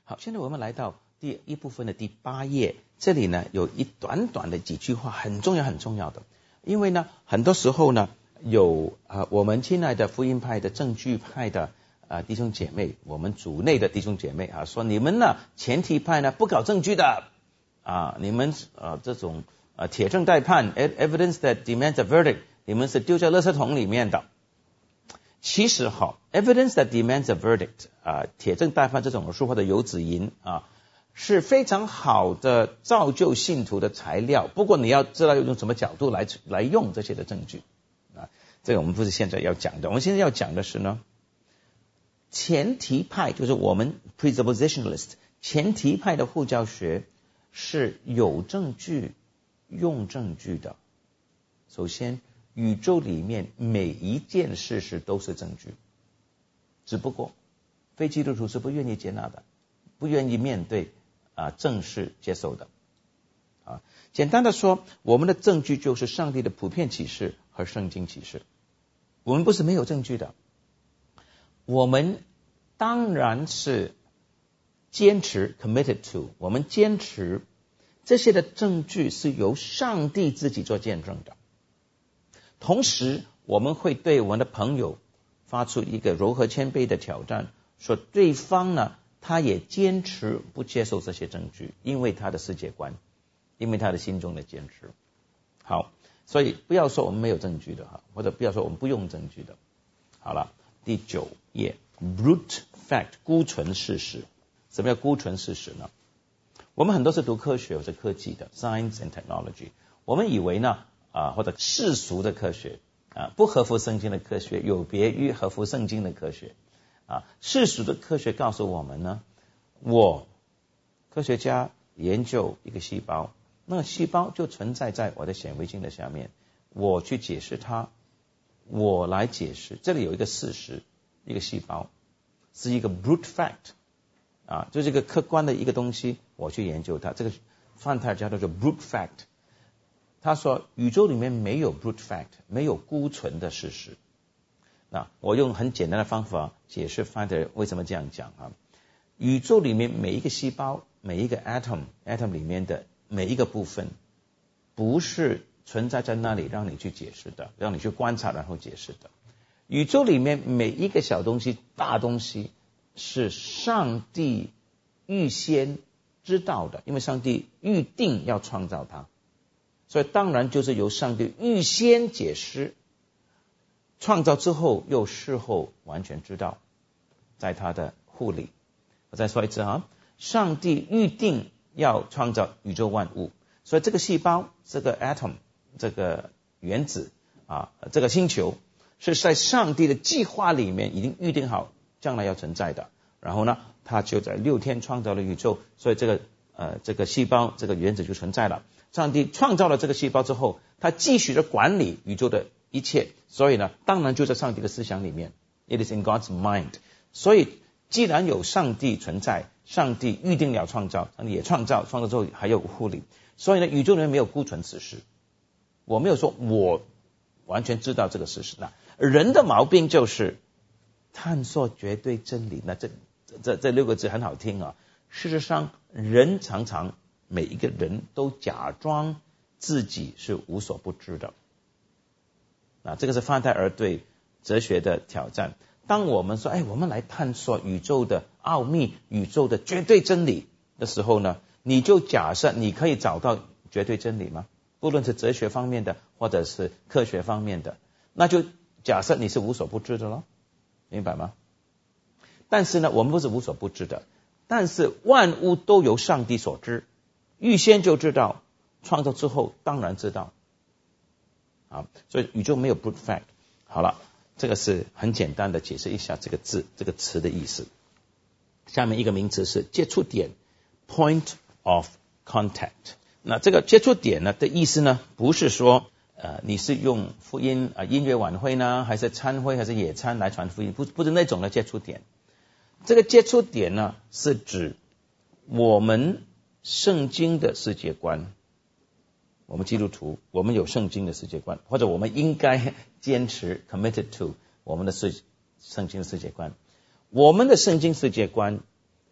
好，现在我们来到第一部分的第8页，这里呢有一短短的几句话，很重要的。因为呢，很多时候呢，有我们亲爱的福音派的证据派的弟兄姐妹，我们主内的弟兄姐妹说你们呢前提派呢不搞证据的你们这种铁证待判 evidence that demands a verdict， 你们是丢在垃圾桶里面的。其实evidence that demands a verdict 铁证待判这种说话的游子吟是非常好的造就信徒的材料，不过你要知道用什么角度来用这些的证据这个我们不是现在要讲的。我们现在要讲的是呢，前提派就是我们 presuppositionalist 前提派的护教学是有证据用证据的。首先，宇宙里面每一件事实都是证据，只不过非基督徒是不愿意接纳的，不愿意面对正式接受的简单的说，我们的证据就是上帝的普遍启示和圣经启示。我们不是没有证据的，我们当然是坚持 committed to， 我们坚持这些的证据是由上帝自己做见证的。同时我们会对我们的朋友发出一个柔和谦卑的挑战，说对方呢他也坚持不接受这些证据，因为他的世界观，因为他的心中的坚持。好，所以不要说我们没有证据的或者不要说我们不用证据的。好了，第9页 brute fact 孤纯事实。什么叫孤纯事实呢？我们很多是读科学或者科技的 science and technology， 我们以为呢或者世俗的科学不合乎圣经的科学有别于合乎圣经的科学世俗的科学告诉我们呢，科学家研究一个细胞，那个细胞就存在在我的显微镜的下面，我去解释它，我来解释。这里有一个事实，一个细胞是一个 brute fact就是一个客观的一个东西，我去研究它。这个范泰尔叫做 brute fact。他说宇宙里面没有 brute fact， 没有孤纯的事实。那我用很简单的方法解释范泰尔为什么这样讲宇宙里面每一个细胞，每一个 atom 里面的每一个部分，不是存在在那里让你去解释的，让你去观察然后解释的。宇宙里面每一个小东西大东西是上帝预先知道的，因为上帝预定要创造它，所以当然就是由上帝预先解释，创造之后又事后完全知道，在他的护理。我再说一次上帝预定要创造宇宙万物，所以这个细胞，这个 atom， 这个原子这个星球是在上帝的计划里面已经预定好将来要存在的。然后呢，他就在6天创造了宇宙，所以这个细胞，这个原子就存在了。上帝创造了这个细胞之后，他继续的管理宇宙的一切，所以呢，当然就在上帝的思想里面 ，it is in God's mind。所以既然有上帝存在，上帝预定了创造，上帝也创造之后还有护理，所以呢，宇宙里面没有孤纯事实。我没有说我完全知道这个事实。那人的毛病就是探索绝对真理。那这6个字很好听事实上人常常每一个人都假装自己是无所不知的。这个是范泰尔对哲学的挑战。当我们说我们来探索宇宙的奥秘，宇宙的绝对真理的时候呢，你就假设你可以找到绝对真理吗？不论是哲学方面的或者是科学方面的，那就假设你是无所不知的咯，明白吗？但是呢，我们不是无所不知的，但是万物都由上帝所知，预先就知道，创造之后当然知道所以宇宙没有 brute fact。 好了，这个是很简单的解释一下这个词的意思。下面一个名词是接触点 point of contact。 那这个接触点呢的意思呢，不是说你是用福音音乐晚会呢，还是餐会，还是野餐来传福音，不是那种的接触点。这个接触点呢，是指我们圣经的世界观。我们基督徒，我们有圣经的世界观，或者我们应该坚持 committed to 我们的圣经的世界观。我们的圣经世界观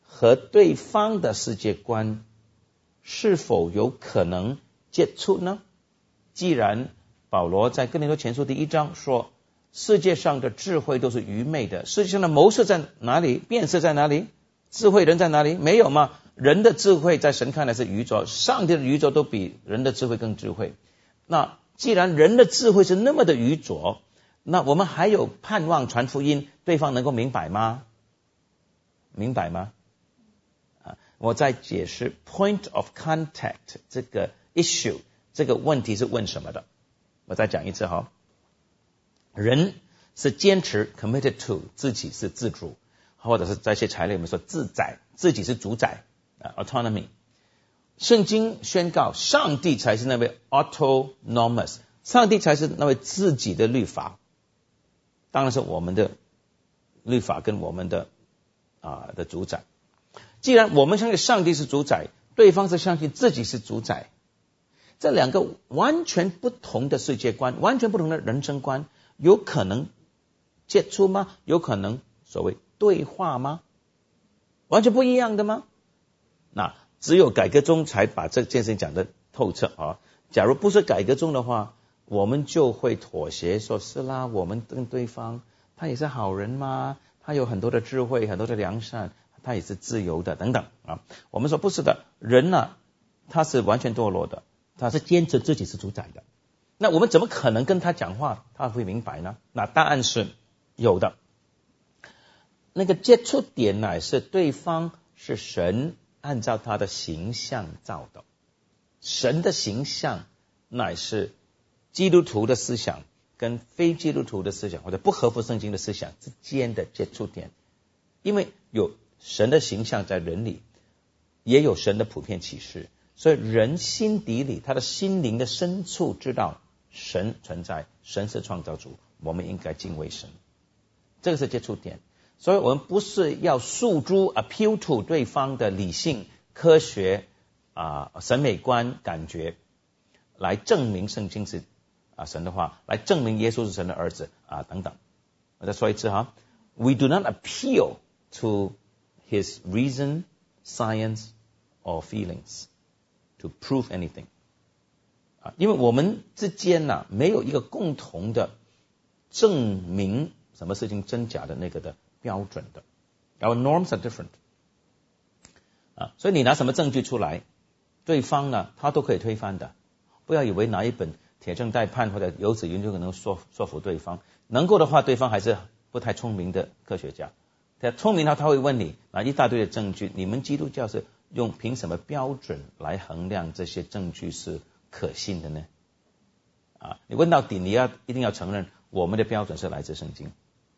和对方的世界观是否有可能接触呢？既然保罗在哥林多前书第1章说，世界上的智慧都是愚昧的，世界上的谋士在哪里？辨识在哪里？智慧人在哪里？没有吗？人的智慧在神看来是愚拙，上帝的愚拙都比人的智慧更智慧。那既然人的智慧是那么的愚拙，那我们还有盼望传福音，对方能够明白吗？明白吗？我在解释 point of contact 这个 issue， 这个问题是问什么的？我再讲一次哈。人是坚持 committed to， 自己是自主，或者是在一些材料里面说自宰，自己是主宰autonomy。圣经宣告上帝才是那位 autonomous， 上帝才是那位自己的律法，当然是我们的律法跟我们的的主宰。既然我们相信上帝是主宰，对方是相信自己是主宰，这两个完全不同的世界观，完全不同的人生观，有可能接触吗？有可能所谓对话吗？完全不一样的吗？那只有改革宗才把这件事情讲得透彻啊！假如不是改革宗的话，我们就会妥协，说是啦，我们跟对方他也是好人嘛，他有很多的智慧，很多的良善，他也是自由的等等啊。我们说不是的，人呢，他是完全堕落的，他是坚持自己是主宰的。那我们怎么可能跟他讲话他会明白呢？那答案是有的。那个接触点乃是对方是神按照他的形象造的，神的形象乃是基督徒的思想跟非基督徒的思想或者不合乎圣经的思想之间的接触点。因为有神的形象在人里，也有神的普遍启示，所以人心底里他的心灵的深处知道神存在，神是创造主，我们应该敬畏神，这个是接触点。所以我们不是要诉诸 appeal to 对方的理性、科学审美观、感觉来证明圣经是神的话，来证明耶稣是神的儿子等等。我再说一次哈 ，We do not appeal to his reason, science or feelings to prove anything。因为我们之间没有一个共同的证明什么事情真假的那个的标准的。Our norms are different。所以你拿什么证据出来，对方呢他都可以推翻的。不要以为拿一本铁证待判或者有子云就可能说服对方，能够的话对方还是不太聪明的科学家。他聪明他会问你拿一大堆的证据，你们基督教是凭什么标准来衡量这些证据是可信的呢？你问到底你一定要承认我们的标准是来自圣经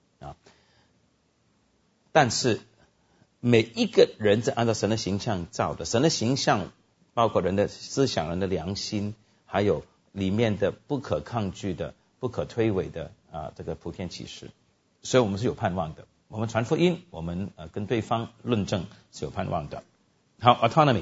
但是每一个人是按照神的形象造的，神的形象包括人的思想、人的良心，还有里面的不可抗拒的、不可推诿的这个普天启示，所以我们是有盼望的。我们传福音，我们跟对方论证是有盼望的。好 ，autonomy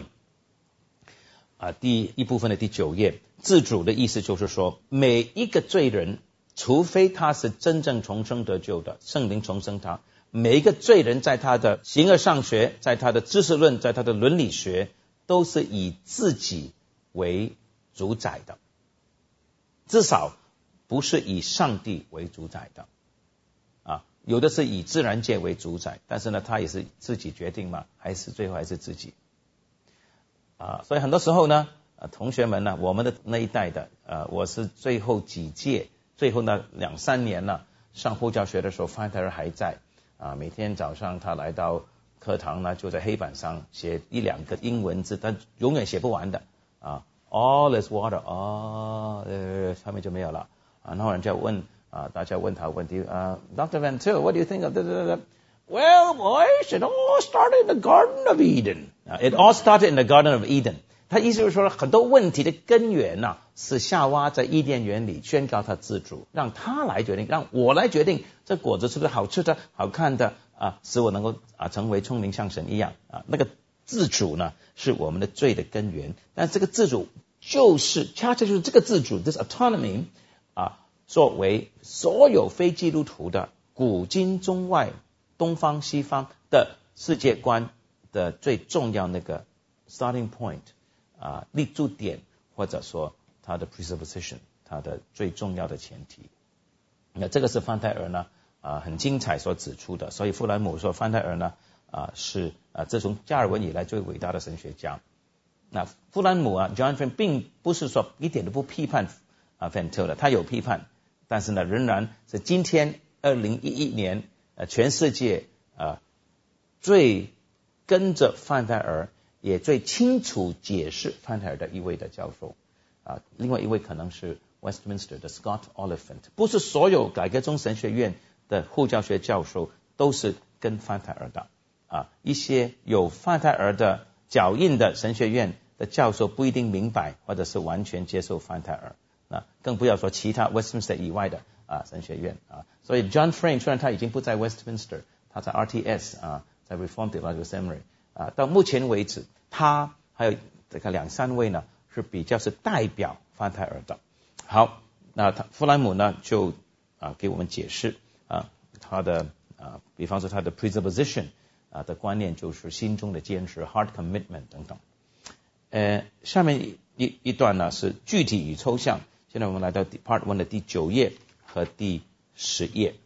第一部分的第9页，自主的意思就是说，每一个罪人，除非他是真正重生得救的，圣灵重生他，每一个罪人在他的形而上学，在他的知识论，在他的伦理学，都是以自己为主宰的，至少不是以上帝为主宰的有的是以自然界为主宰，但是呢他也是自己决定嘛，最后还是自己所以很多时候呢同学们呢，我们的那一代的我是最后几届，最后那2-3年呢上呼教学的时候，范特尔还在每天早上他来到课堂呢，就在黑板上写1-2个英文字，但永远写不完的all is water 下面就没有了然后人家问大家问他问题Dr. Van Til, what do you think of this? Well, boys, it all started in the Garden of Eden. It all started in the Garden of Eden. 他意思就是说，很多问题的根源是夏娃在伊甸园里宣告他自主，让他来决定，让我来决定这果子是不是好吃的、好看的使我能够成为聪明像神一样那个自主呢，是我们的罪的根源。但这个自主恰恰就是这个自主 ，this autonomy作为所有非基督徒的古今中外东方西方的世界观的最重要那个 starting point 立足点，或者说它的 presupposition， 它的最重要的前提。那这个是范泰尔呢很精彩所指出的，所以富兰姆说范泰尔呢是自从加尔文以来最伟大的神学家。那富兰姆John Frame 并不是说一点都不批判Van Til 的，他有批判，但是呢仍然是今天2011年全世界最跟着范泰尔也最清楚解释范泰尔的一位的教授另外一位可能是 Westminster 的 Scott Oliphant。 不是所有改革宗神学院的护教学教授都是跟范泰尔的一些有范泰尔的脚印的神学院的教授不一定明白或者是完全接受范泰尔，更不要说其他 Westminster 以外的神学院所以 John Frame 虽然他已经不在 Westminster， 他在 RTS 在 Reformed Theological Seminary 到目前为止他还有这个2-3位呢是比较是代表范泰尔的。好，那富兰姆呢就给我们解释他的比方说他的 presupposition的观念就是心中的坚持 heart commitment 等等。下面一段呢是具体与抽象。现在我们来到 Part 1的第9页和第10页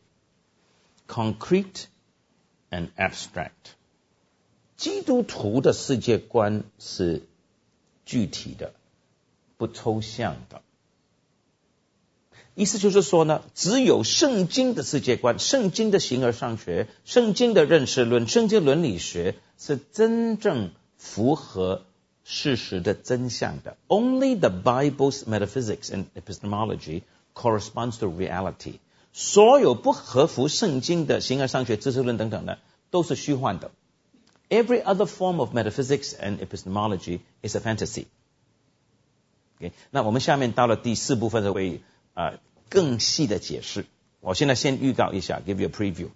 Concrete and Abstract。 基督徒的世界观是具体的，不抽象的。意思就是说呢，只有圣经的世界观，圣经的形而上学，圣经的认识论，圣经伦理学是真正符合事实的真相的。 Only the Bible's metaphysics and epistemology corresponds to reality。 所有不合乎圣经的形而上学、知识论等等的都是虚幻的。 Every other form of metaphysics and epistemology is a fantasy。 那我们下面到了第4部分就会更细的解释。我现在先预告一下 give you a preview。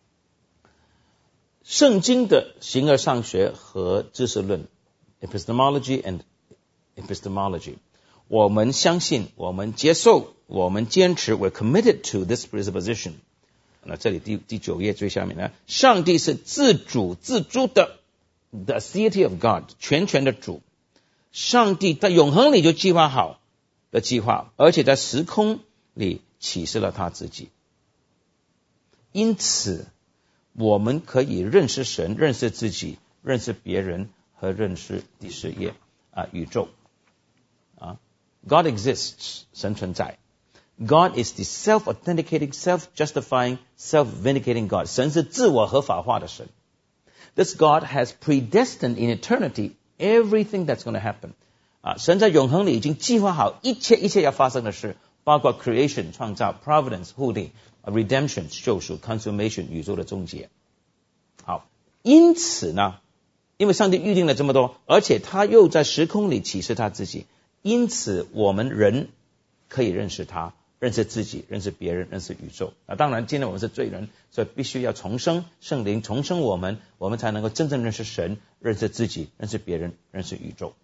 圣经的形而上学和知识论 epistemology and epistemology， 我们相信，我们接受，我们坚持 we're committed to this presupposition。 那这里第9页最下面呢，上帝是自主自主的 the deity of God， 全权的主。上帝在永恒里就计划好的计划，而且在时空里启示了他自己。因此我们可以认识神，认识自己，认识别人和认识第10页宇宙God exists， 神存在。God is the self-authenticating, self-justifying, self-vindicating God。 神是自我合法化的神。 This God has predestined in eternity everything that's going to happen。 神在永恒里已经计划好一切要发生的事，包括 creation 创造， providence 护理， redemption 救赎， consummation 宇宙的终结。好，因此呢，因为上帝预定了这么多，而且他又在时空里启示他自己，因此我们人可以认识他，认识自己，认识别人，认识宇宙。当然今天我们是罪人，所以必须要重生，圣灵重生我们才能够真正认识神，认识自己，认识别人，认识宇宙。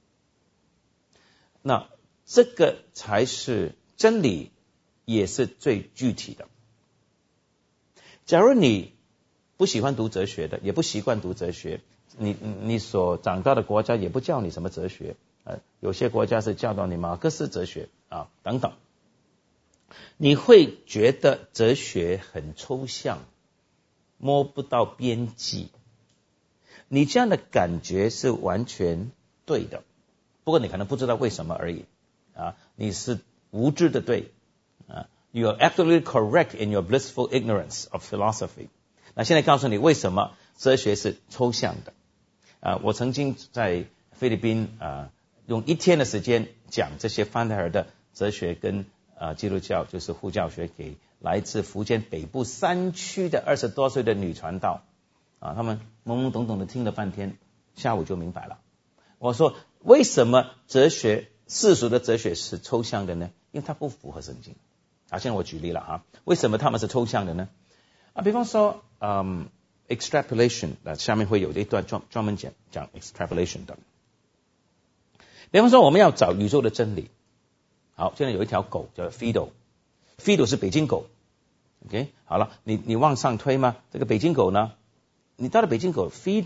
那这个才是真理，也是最具体的。假如你不喜欢读哲学的，也不习惯读哲学，你所长大的国家也不教你什么哲学，有些国家是教导你马克思哲学等等，你会觉得哲学很抽象，摸不到边际。你这样的感觉是完全对的，不过你可能不知道为什么而已你是无知的对You are absolutely correct in your blissful ignorance of philosophy。 那现在告诉你为什么哲学是抽象的我曾经在菲律宾用1天的时间讲这些范泰尔的哲学跟基督教就是护教学给来自福建北部山区的20多岁的女传道他们懵懵懂懂的听了半天，下午就明白了。我说为什么哲学世俗的哲学是抽象的呢？因为它不符合圣经现在我举例了为什么他们是抽象的呢比方说extrapolation 下面会有一段专门讲 extrapolation 的。比方说我们要找宇宙的真理，好，现在有一条狗叫 Fido 是北京狗 OK 好了，你往上推吗？这个北京狗呢，你到了北京狗 Fido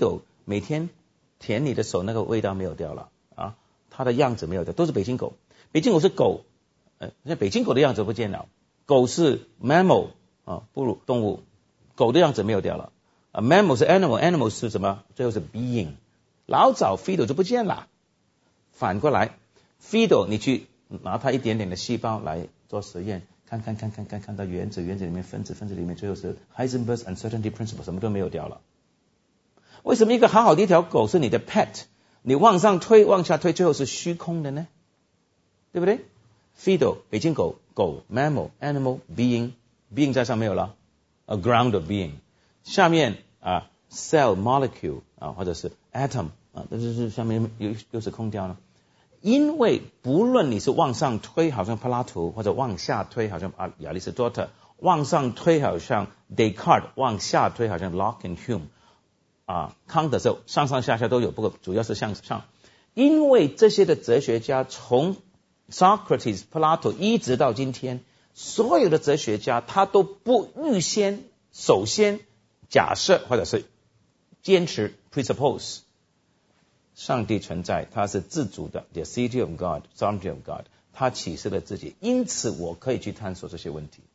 每天舔你的手，那个味道没有掉了啊，它的样子没有掉，都是北京狗。北京狗是狗，那北京狗的样子不见了。狗是 mammal 啊，哺乳动物，狗的样子没有掉了。mammal 是 animal 是什么？最后是 being。老早 Fido 就不见了。反过来 Fido 你去拿它一点点的细胞来做实验，看到原子里面分子里面最后是 Heisenberg's uncertainty principle， 什么都没有掉了。为什么一个好好的一条狗是你的 pet， 你往上推往下推最后是虚空的呢？对不对？ Fido 北京狗 mammal animal being 在上面有了 a ground of being， 下面cell molecule 或者是 atom 但是下面又是空掉了。因为不论你是往上推好像柏拉图，或者往下推好像亚里士多德，往上推好像 Descartes， 往下推好像 Locke and Hume，康德是上下都有，不过主要是向上。因为这些的哲学家从 Socrates 柏拉图一直到今天，所有的哲学家他都不首先假设或者是坚持 presuppose 上帝存在，他是自主的 the city of God sovereignty of God， 他启示了自己，因此我可以去探索这些问题。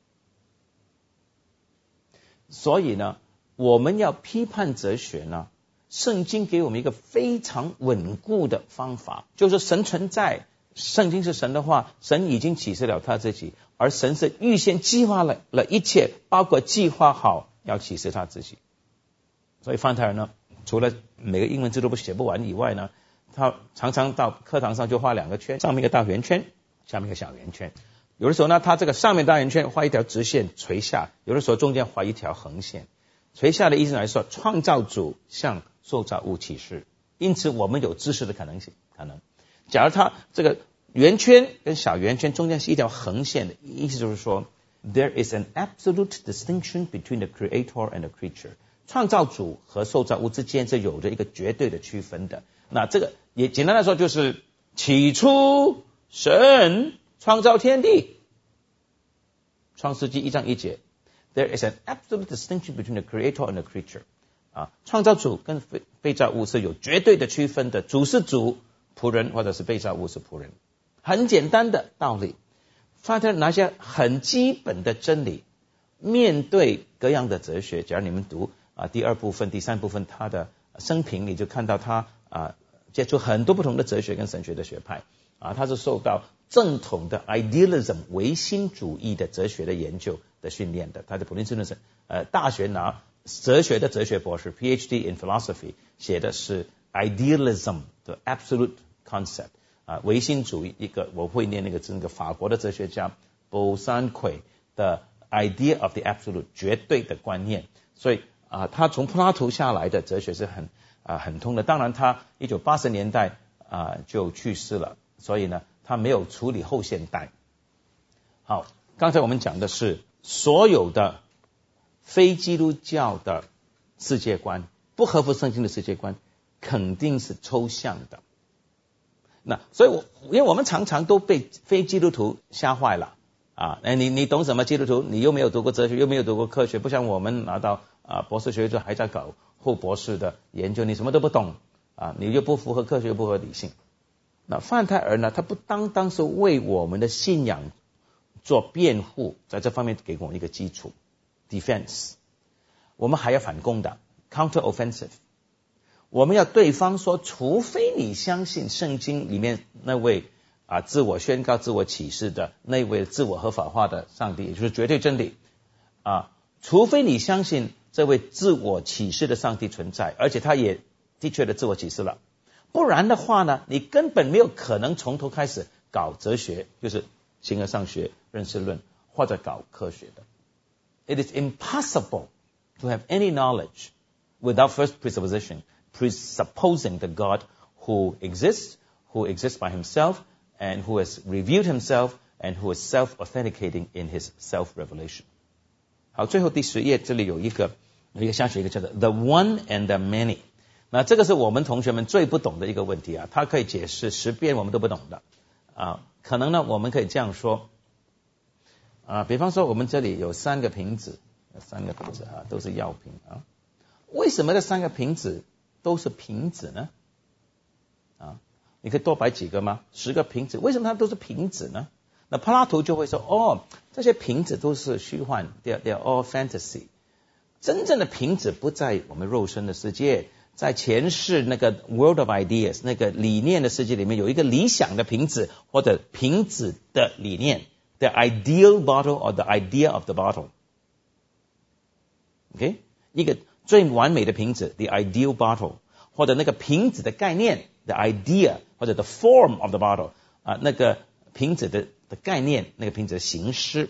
所以呢，我们要批判哲学呢，圣经给我们一个非常稳固的方法，就是神存在，圣经是神的话，神已经启示了他自己，而神是预先计划了一切，包括计划好要启示他自己。所以范特尔呢，除了每个英文字都写不完以外呢，他常常到课堂上就画两个圈，上面一个大圆圈，下面一个小圆圈。有的时候呢，他这个上面大圆圈画一条直线垂下，有的时候中间画一条横线。垂下的意思来说，创造主向受造物启示，因此我们有知识的可能。假如他这个圆圈跟小圆圈中间是一条横线的意思，就是说 there is an absolute distinction between the creator and the creature， 创造主和受造物之间是有着一个绝对的区分的。那这个也简单来说就是起初神创造天地，创世纪1章1节 there is an absolute distinction between the creator and the creature， 创造主跟被造物是有绝对的区分的，主是主，仆人或者是被造物是仆人，很简单的道理。发现那些很基本的真理，面对各样的哲学，假如你们读第2部分第3部分他的生平，你就看到他接触很多不同的哲学跟神学的学派他是受到正统的 idealism 唯心主义的哲学的研究的训练的。他在普林斯顿大学拿哲学的哲学博士 PhD in philosophy， 写的是 idealism 的 absolute concept，唯心主义。一个我会念那个字，那个法国的哲学家 Beaucenque 的 idea of the absolute 绝对的观念。所以他从柏拉图下来的哲学是很通的。当然他1980年代就去世了，所以呢他没有处理后现代。好，刚才我们讲的是所有的非基督教的世界观，不合乎圣经的世界观肯定是抽象的。那所以因为我们常常都被非基督徒吓坏了你懂什么基督徒？你又没有读过哲学，又没有读过科学，不像我们拿到博士学位就还在搞后博士的研究，你什么都不懂你又不符合科学，又不符合理性。那范泰尔呢，他不单单是为我们的信仰做辩护，在这方面给我们一个基础 defense， 我们还要反攻的 counter offensive， 我们要对方说，除非你相信圣经里面那位自我宣告自我启示的那位自我合法化的上帝，也就是绝对真理除非你相信这位自我启示的上帝存在，而且他也的确的自我启示了，不然的话呢，你根本没有可能从头开始搞哲学，就是形而上学、认识论，或者搞科学的。It is impossible to have any knowledge without first presupposition, presupposing the God who exists by himself, and who has revealed himself, and who is self-authenticating in his self-revelation. 好，最后第10页这里有一个下学一个叫做 The One and the Many。那这个是我们同学们最不懂的一个问题它可以解释10遍我们都不懂的可能呢我们可以这样说比方说我们这里有3个瓶子，都是药瓶为什么这3个瓶子都是平子呢？你可以多摆几个吗？10个平子，为什么它都是平子呢？那柏拉图就会说，这些平子都是虚幻 ，they are all fantasy。真正的平子不在我们肉身的世界，在前世那个 world of ideas 那个理念的世界里面，有一个理想的平子或者平子的理念 ，the ideal bottle or the idea of the bottle。OK， 一个最完美的瓶子 ，the ideal bottle， 或者那个瓶子的概念 ，the idea， 或者 the form of the bottle， 那个瓶子的概念，那个瓶子的形式。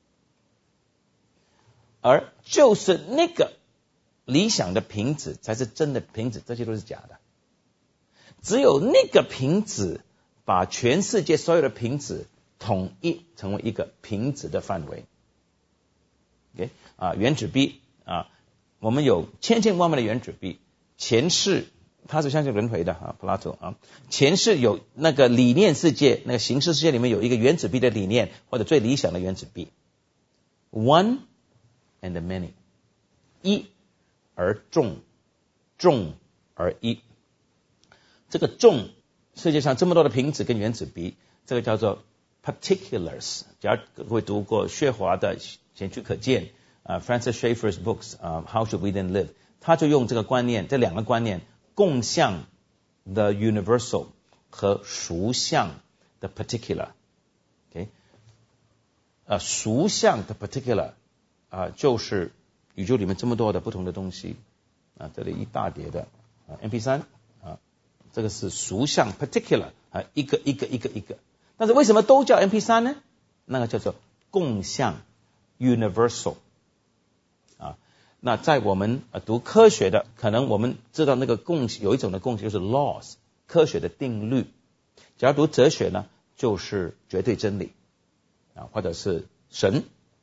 而就是那个理想的瓶子才是真的瓶子，这些都是假的。只有那个瓶子把全世界所有的瓶子统一成为一个瓶子的范围。OK， 原子笔我们有千千万万的原子笔，前世它是相信轮回的柏拉图前世有那个理念世界，那个形式世界里面有一个原子笔的理念，或者最理想的原子笔。One and many， 一而众，众而一。这个众，世界上这么多的瓶子跟原子笔，这个叫做 particulars。假如各位读过薛华的《显具可见》Francis Schaeffer's books，How Should We Then Live， 他就用这个观念，这两个观念，共相 the universal 和属相 the particular。OK， 属相 the particular。就是宇宙里面这么多的不同的东西这里一大叠的MP3 这个是属相 particular 一个。但是为什么都叫 MP3 呢？那个叫做共相 universal。那在我们读科学的，可能我们知道那个有一种的共性就是 laws， 科学的定律。假如读哲学呢，就是绝对真理或者是神。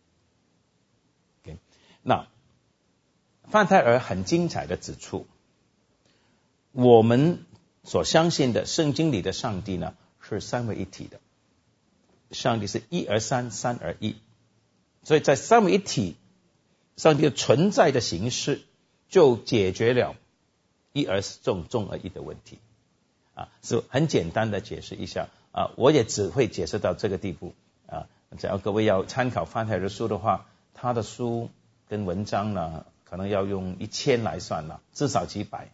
那范泰尔很精彩的指出，我们所相信的圣经里的上帝呢，是三位一体的。上帝是一而三，三而一。所以在三位一体，上帝的存在的形式就解决了一而众，众而一的问题是很简单的解释一下我也只会解释到这个地步只要各位要参考范泰尔的书的话，他的书跟文章呢，可能要用1000来算了，至少几百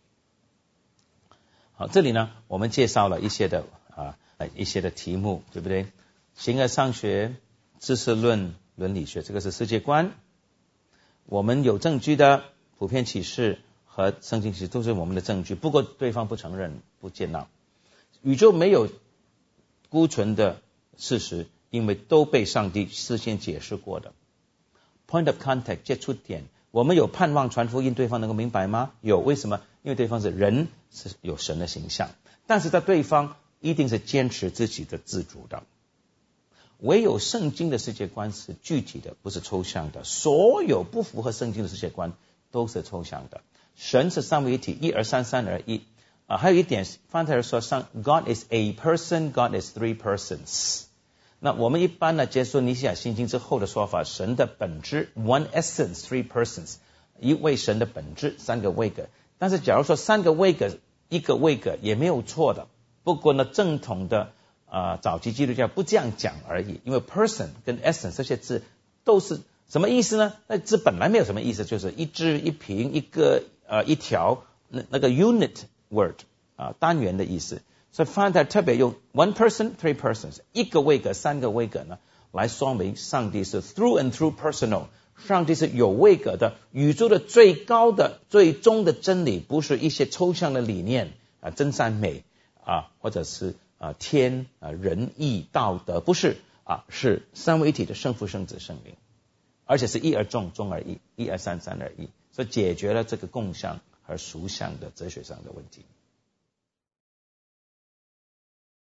好，这里呢，我们介绍了一些的题目，对不对？形而上学、知识论、伦理学，这个是世界观。我们有证据的普遍启示和圣经启示都是我们的证据，不过对方不承认、不接纳。宇宙没有孤存的事实，因为都被上帝事先解释过的。Point of contact 接触点，我们有盼望传福音，对方能够明白吗？有，为什么？因为对方是人，是有神的形象，但是在对方一定是坚持自己的自主的。唯有圣经的世界观是具体的，不是抽象的。所有不符合圣经的世界观都是抽象的。神是三位一体，一而三，三而一还有一点，范泰尔说God is a person, God is three persons。那我们一般呢，接受尼西亚信经之后的说法，神的本质 one essence, three persons， 一位神的本质，三个位格。但是假如说三个位格，一个位格也没有错的。不过呢，正统的早期基督教不这样讲而已，因为 person 跟 essence 这些字都是什么意思呢？那字本来没有什么意思，就是一只、一瓶、一个、一条，那个 unit word 单元的意思。所以范泰尔特别用 one person, three persons， 一个位格、三个位格呢，来说明上帝是 through and through personal， 上帝是有位格的，宇宙的最高的、最终的真理，不是一些抽象的理念真善美或者是天仁义道德，不是是三位一体的圣父、圣子、圣灵，而且是一而众，众而一，一而三，三而一，所以解决了这个共相和属相的哲学上的问题。